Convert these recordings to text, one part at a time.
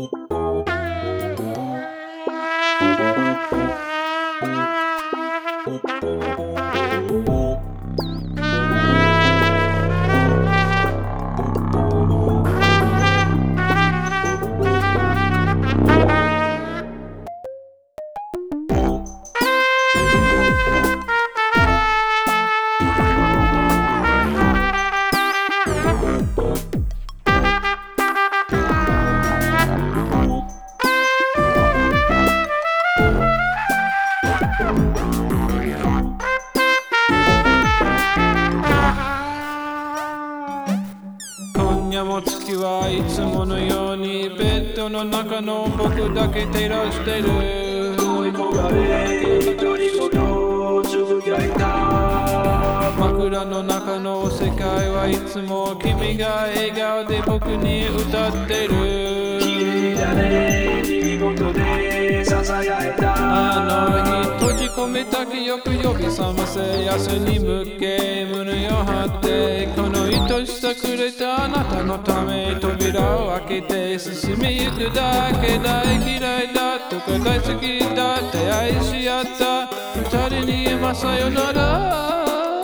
月はいつものようにベッドの中の僕だけ照らしてる。恋焦がれ独り言つぶやいた。枕の中の世界はいつも君が笑顔で僕に歌ってる。綺麗だね見事でささやいた。あの日閉じ込めた記憶呼び覚ませ明日に向け胸を張ってこの愛しさくれたあなたのため扉を開けて進みゆくだけ大嫌いだとか大好きだって愛し合った二人に今さよなら。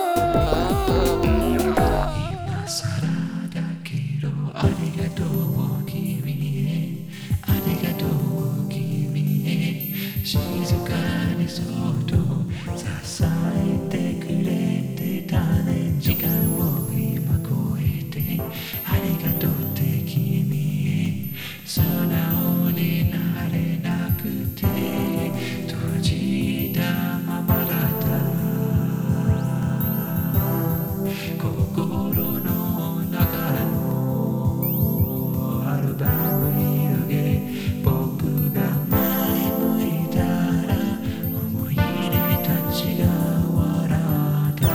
今さらだけどありがとう君へありがとう君へ静かにそっと支えてくれてたね時間を今超えてありがとうって君へ素直になれなくて閉じたままだった心の中のアルバム広げ僕が前向いたら思い出たちが笑った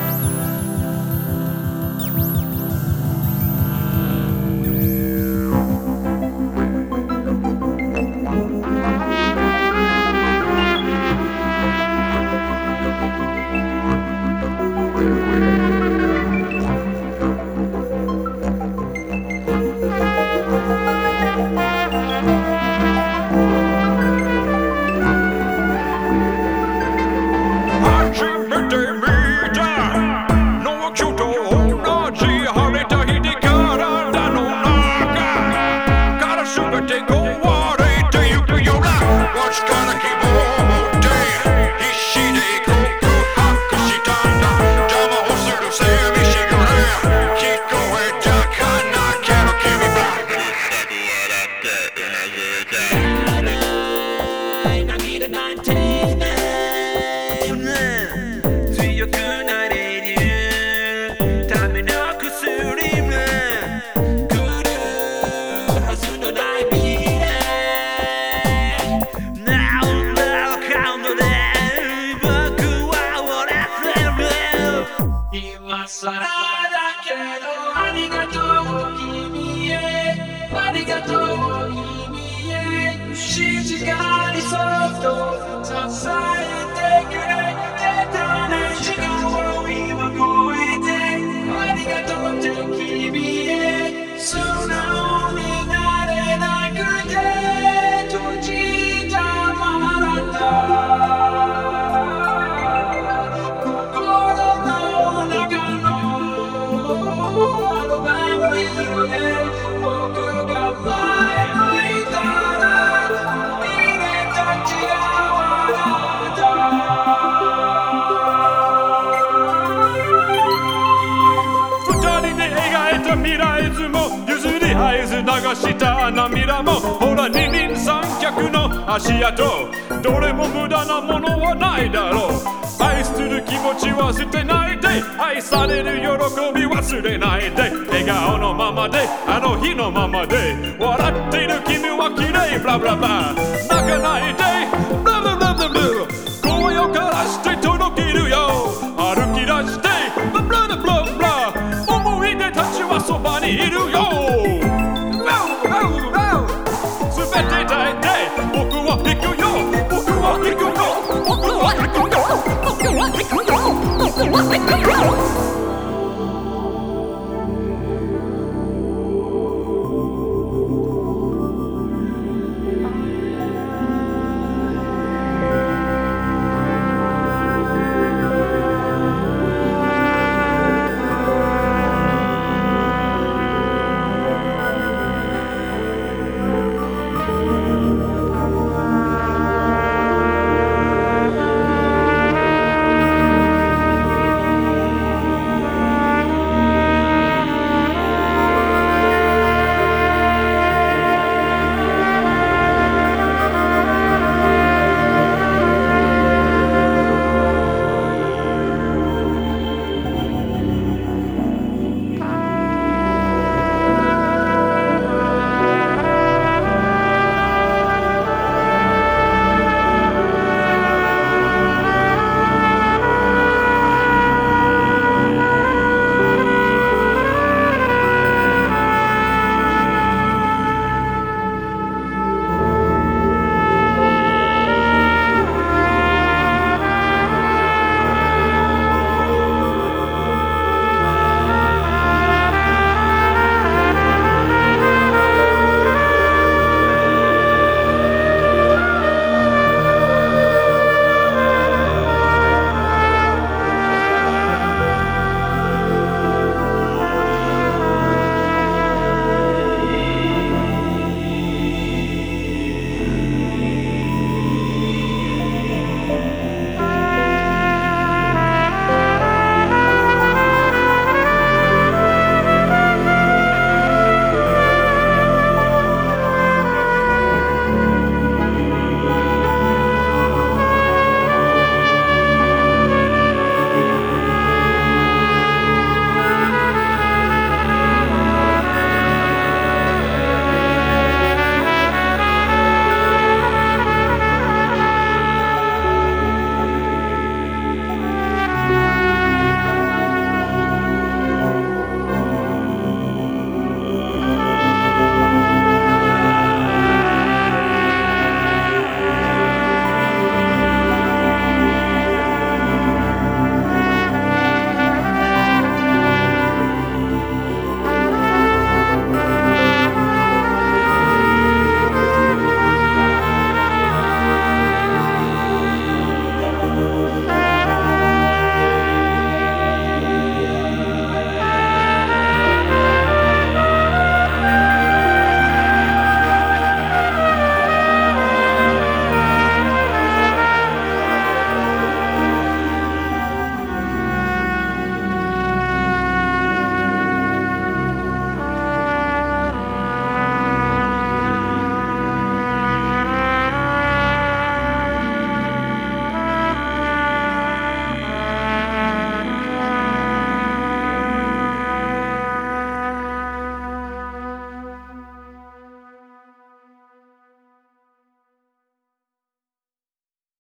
今さらだけどありがとう君へありがとう君へ静かにそっと支えてくれてたね時間を今超えてありがとうって君へ素直になれなくて閉じたままだった未来図も譲り合えず流した涙もほら二人三脚の足跡どれも無駄なものはないだろう愛する気持ちは捨てないで愛される喜び忘れないで笑顔のままであの日のままで笑っている君は綺麗ブラブラブラ泣かないでブラブラブラブラ声を枯らして届けるよ歩き出してブラブラブラブラ思い出たちはそばにいるよ